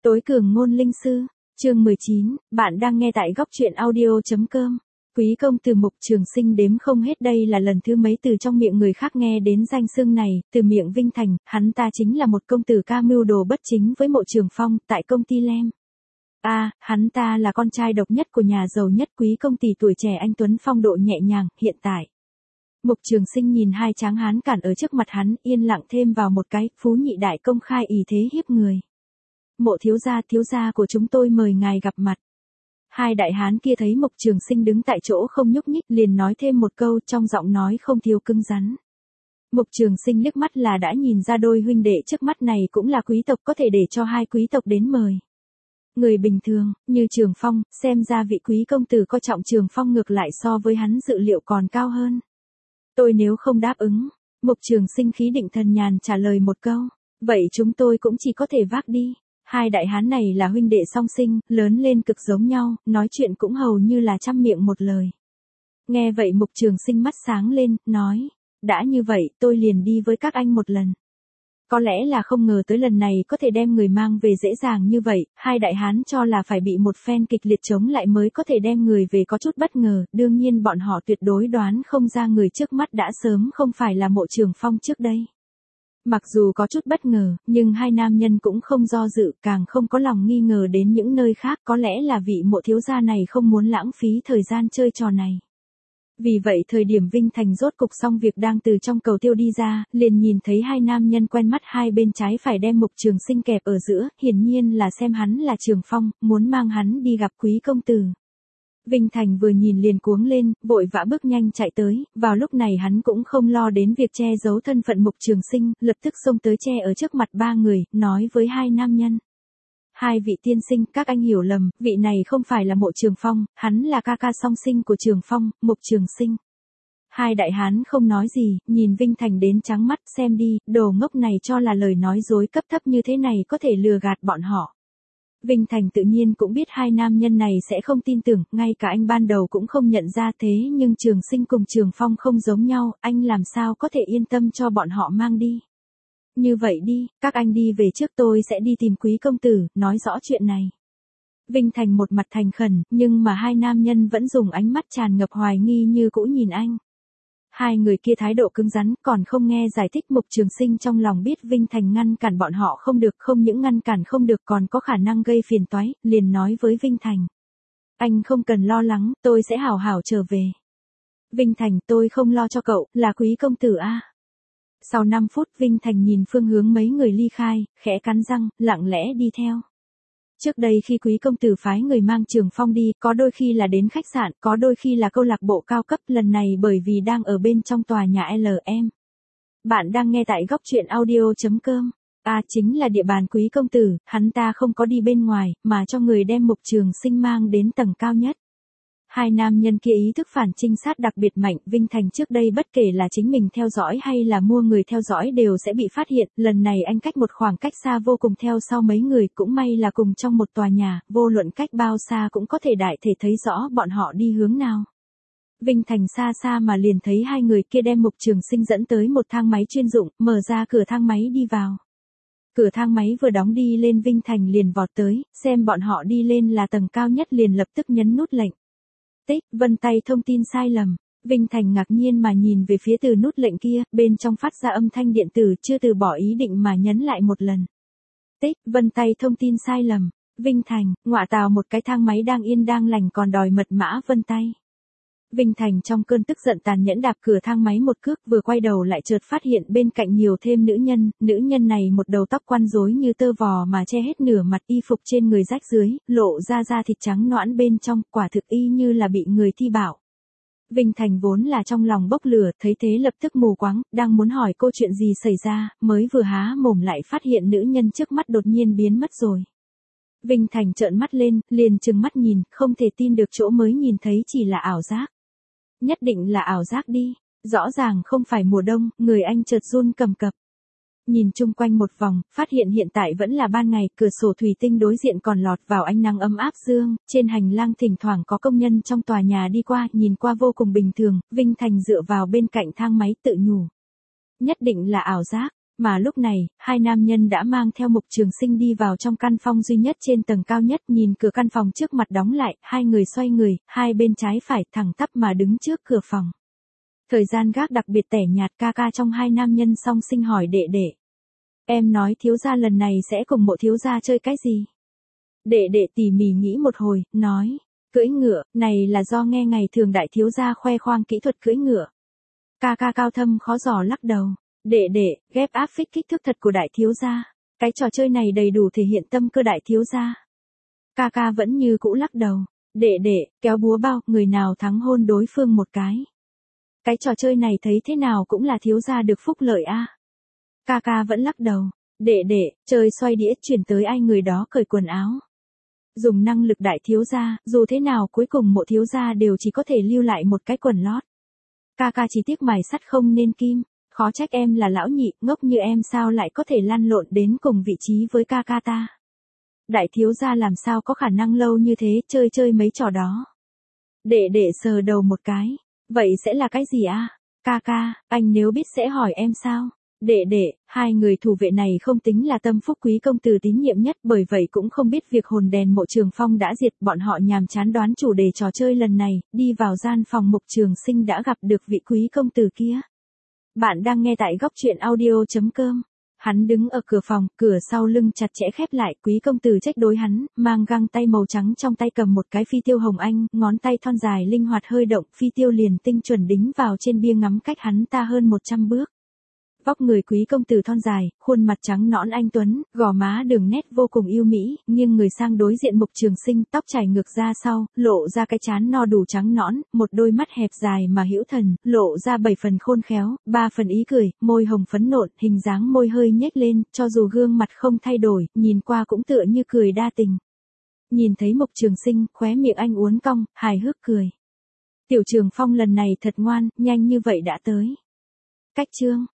Tối cường ngôn linh sư, chương 19, bạn đang nghe tại góc truyện audio.com. Quý công từ Mục Trường Sinh đếm không hết, đây là lần thứ mấy từ trong miệng người khác nghe đến danh xưng này, từ miệng Vinh Thành, hắn ta chính là một công tử ca mưu đồ bất chính với Mộ Trường Phong, tại công ty Lem. Hắn ta là con trai độc nhất của nhà giàu nhất quý công tỷ tuổi trẻ anh tuấn phong độ nhẹ nhàng, hiện tại. Mục Trường Sinh nhìn hai tráng hán cản ở trước mặt hắn, yên lặng thêm vào một cái, phú nhị đại công khai ỷ thế hiếp người. Mộ thiếu gia của chúng tôi mời ngài gặp mặt. Hai đại hán kia thấy Mục Trường Sinh đứng tại chỗ không nhúc nhích, liền nói thêm một câu trong giọng nói không thiếu cứng rắn. Mục Trường Sinh liếc mắt là đã nhìn ra đôi huynh đệ trước mắt này cũng là quý tộc, có thể để cho hai quý tộc đến mời. Người bình thường, như Trường Phong, xem ra vị quý công tử coi trọng Trường Phong ngược lại so với hắn dự liệu còn cao hơn. Tôi nếu không đáp ứng, Mục Trường Sinh khí định thần nhàn trả lời một câu, vậy chúng tôi cũng chỉ có thể vác đi. Hai đại hán này là huynh đệ song sinh, lớn lên cực giống nhau, nói chuyện cũng hầu như là trăm miệng một lời. Nghe vậy Mục Trường Sinh mắt sáng lên, nói, đã như vậy tôi liền đi với các anh một lần. Có lẽ là không ngờ tới lần này có thể đem người mang về dễ dàng như vậy, hai đại hán cho là phải bị một phen kịch liệt chống lại mới có thể đem người về có chút bất ngờ, đương nhiên bọn họ tuyệt đối đoán không ra người trước mắt đã sớm không phải là Mộ Trường Phong trước đây. Mặc dù có chút bất ngờ, nhưng hai nam nhân cũng không do dự, càng không có lòng nghi ngờ đến những nơi khác, có lẽ là vị Mộ thiếu gia này không muốn lãng phí thời gian chơi trò này. Vì vậy thời điểm Vinh Thành rốt cục xong việc đang từ trong cầu tiêu đi ra, liền nhìn thấy hai nam nhân quen mắt hai bên trái phải đem Mục Trường Sinh kẹp ở giữa, hiển nhiên là xem hắn là Trường Phong, muốn mang hắn đi gặp quý công tử. Vinh Thành vừa nhìn liền cuống lên, vội vã bước nhanh chạy tới, vào lúc này hắn cũng không lo đến việc che giấu thân phận Mục Trường Sinh, lập tức xông tới che ở trước mặt ba người, nói với hai nam nhân. Hai vị tiên sinh, các anh hiểu lầm, vị này không phải là Mộ Trường Phong, hắn là ca ca song sinh của Trường Phong, Mục Trường Sinh. Hai đại hán không nói gì, nhìn Vinh Thành đến trắng mắt, xem đi, đồ ngốc này cho là lời nói dối cấp thấp như thế này có thể lừa gạt bọn họ. Vinh Thành tự nhiên cũng biết hai nam nhân này sẽ không tin tưởng, ngay cả anh ban đầu cũng không nhận ra thế, nhưng Trường Sinh cùng Trường Phong không giống nhau, anh làm sao có thể yên tâm cho bọn họ mang đi. Như vậy đi, các anh đi về trước, tôi sẽ đi tìm quý công tử, nói rõ chuyện này. Vinh Thành một mặt thành khẩn, nhưng mà hai nam nhân vẫn dùng ánh mắt tràn ngập hoài nghi như cũ nhìn anh. Hai người kia thái độ cứng rắn, còn không nghe giải thích. Mục Trường Sinh trong lòng biết Vinh Thành ngăn cản bọn họ không được, không những ngăn cản không được còn có khả năng gây phiền toái, liền nói với Vinh Thành. Anh không cần lo lắng, tôi sẽ hảo hảo trở về. Vinh Thành, tôi không lo cho cậu, là quý công tử a. Sau 5 phút Vinh Thành nhìn phương hướng mấy người ly khai, khẽ cắn răng, lặng lẽ đi theo. Trước đây khi quý công tử phái người mang Trường Phong đi, có đôi khi là đến khách sạn, có đôi khi là câu lạc bộ cao cấp, lần này bởi vì đang ở bên trong tòa nhà LM. Bạn đang nghe tại góc truyện audio.com. Chính là địa bàn quý công tử, hắn ta không có đi bên ngoài, mà cho người đem Mục Trường Sinh mang đến tầng cao nhất. Hai nam nhân kia ý thức phản trinh sát đặc biệt mạnh, Vinh Thành trước đây bất kể là chính mình theo dõi hay là mua người theo dõi đều sẽ bị phát hiện, lần này anh cách một khoảng cách xa vô cùng theo sau mấy người, cũng may là cùng trong một tòa nhà, vô luận cách bao xa cũng có thể đại thể thấy rõ bọn họ đi hướng nào. Vinh Thành xa xa mà liền thấy hai người kia đem Mục Trường Sinh dẫn tới một thang máy chuyên dụng, mở ra cửa thang máy đi vào. Cửa thang máy vừa đóng đi lên, Vinh Thành liền vọt tới, xem bọn họ đi lên là tầng cao nhất liền lập tức nhấn nút lệnh. Vân tay thông tin sai lầm. Vinh Thành ngạc nhiên mà nhìn về phía từ nút lệnh kia, bên trong phát ra âm thanh điện tử, chưa từ bỏ ý định mà nhấn lại một lần. Vân tay thông tin sai lầm. Vinh Thành, ngọa tào, một cái thang máy đang yên đang lành còn đòi mật mã vân tay. Vinh Thành trong cơn tức giận tàn nhẫn đạp cửa thang máy một cước, vừa quay đầu lại chợt phát hiện bên cạnh nhiều thêm nữ nhân này một đầu tóc quăn rối như tơ vò mà che hết nửa mặt, y phục trên người rách dưới, lộ ra da thịt trắng nõn bên trong, quả thực y như là bị người thi bảo. Vinh Thành vốn là trong lòng bốc lửa, thấy thế lập tức mù quáng, đang muốn hỏi cô chuyện gì xảy ra, mới vừa há mồm lại phát hiện nữ nhân trước mắt đột nhiên biến mất rồi. Vinh Thành trợn mắt lên, liền trừng mắt nhìn, không thể tin được chỗ mới nhìn thấy chỉ là ảo giác. Nhất định là ảo giác đi, rõ ràng không phải mùa đông, người anh chợt run cầm cập. Nhìn chung quanh một vòng, phát hiện hiện tại vẫn là ban ngày, cửa sổ thủy tinh đối diện còn lọt vào ánh nắng ấm áp dương, trên hành lang thỉnh thoảng có công nhân trong tòa nhà đi qua, nhìn qua vô cùng bình thường. Vinh Thành dựa vào bên cạnh thang máy tự nhủ. Nhất định là ảo giác, Mà lúc này, hai nam nhân đã mang theo Mục Trường Sinh đi vào trong căn phòng duy nhất trên tầng cao nhất, nhìn cửa căn phòng trước mặt đóng lại, hai người xoay người, hai bên trái phải thẳng tắp mà đứng trước cửa phòng. Thời gian gác đặc biệt tẻ nhạt, ca ca trong hai nam nhân song sinh hỏi đệ đệ. Em nói thiếu gia lần này sẽ cùng Mộ thiếu gia chơi cái gì? Đệ đệ tỉ mỉ nghĩ một hồi, nói, cưỡi ngựa, này là do nghe ngày thường đại thiếu gia khoe khoang kỹ thuật cưỡi ngựa. Ca ca cao thâm khó dò lắc đầu. Đệ đệ, ghép áp phích kích thước thật của đại thiếu gia. Cái trò chơi này đầy đủ thể hiện tâm cơ đại thiếu gia. Ca ca vẫn như cũ lắc đầu. Đệ đệ, kéo búa bao, người nào thắng hôn đối phương một cái. Cái trò chơi này thấy thế nào cũng là thiếu gia được phúc lợi a. Ca ca vẫn lắc đầu. Đệ đệ, chơi xoay đĩa chuyển tới ai người đó cởi quần áo. Dùng năng lực đại thiếu gia, dù thế nào cuối cùng Mộ thiếu gia đều chỉ có thể lưu lại một cái quần lót. Ca ca chỉ tiếc mài sắt không nên kim. Khó trách em là lão nhị, ngốc như em sao lại có thể lăn lộn đến cùng vị trí với ca ca ta. Đại thiếu gia làm sao có khả năng lâu như thế chơi chơi mấy trò đó. Đệ đệ sờ đầu một cái. Vậy sẽ là cái gì a? Ca ca, anh nếu biết sẽ hỏi em sao? Đệ đệ, hai người thủ vệ này không tính là tâm phúc quý công tử tín nhiệm nhất, bởi vậy cũng không biết việc hồn đèn Mộ Trường Phong đã diệt, bọn họ nhàm chán đoán chủ đề trò chơi lần này, đi vào gian phòng Mục Trường Sinh đã gặp được vị quý công tử kia. Bạn đang nghe tại góc truyện audio.com. Hắn đứng ở cửa phòng, cửa sau lưng chặt chẽ khép lại, quý công tử trách đối hắn, mang găng tay màu trắng trong tay cầm một cái phi tiêu hồng anh, ngón tay thon dài linh hoạt hơi động, phi tiêu liền tinh chuẩn đính vào trên bia ngắm cách hắn ta hơn 100 bước. Vóc người quý công tử thon dài, khuôn mặt trắng nõn anh tuấn, gò má đường nét vô cùng yêu mỹ, nhưng người sang đối diện Mục Trường Sinh, tóc chảy ngược ra sau, lộ ra cái trán no đủ trắng nõn, một đôi mắt hẹp dài mà hữu thần, lộ ra 7 phần khôn khéo, 3 phần ý cười, môi hồng phấn nộn, hình dáng môi hơi nhếch lên, cho dù gương mặt không thay đổi, nhìn qua cũng tựa như cười đa tình. Nhìn thấy Mục Trường Sinh, khóe miệng anh uốn cong, hài hước cười. Tiểu Trường Phong lần này thật ngoan, nhanh như vậy đã tới. Cách chương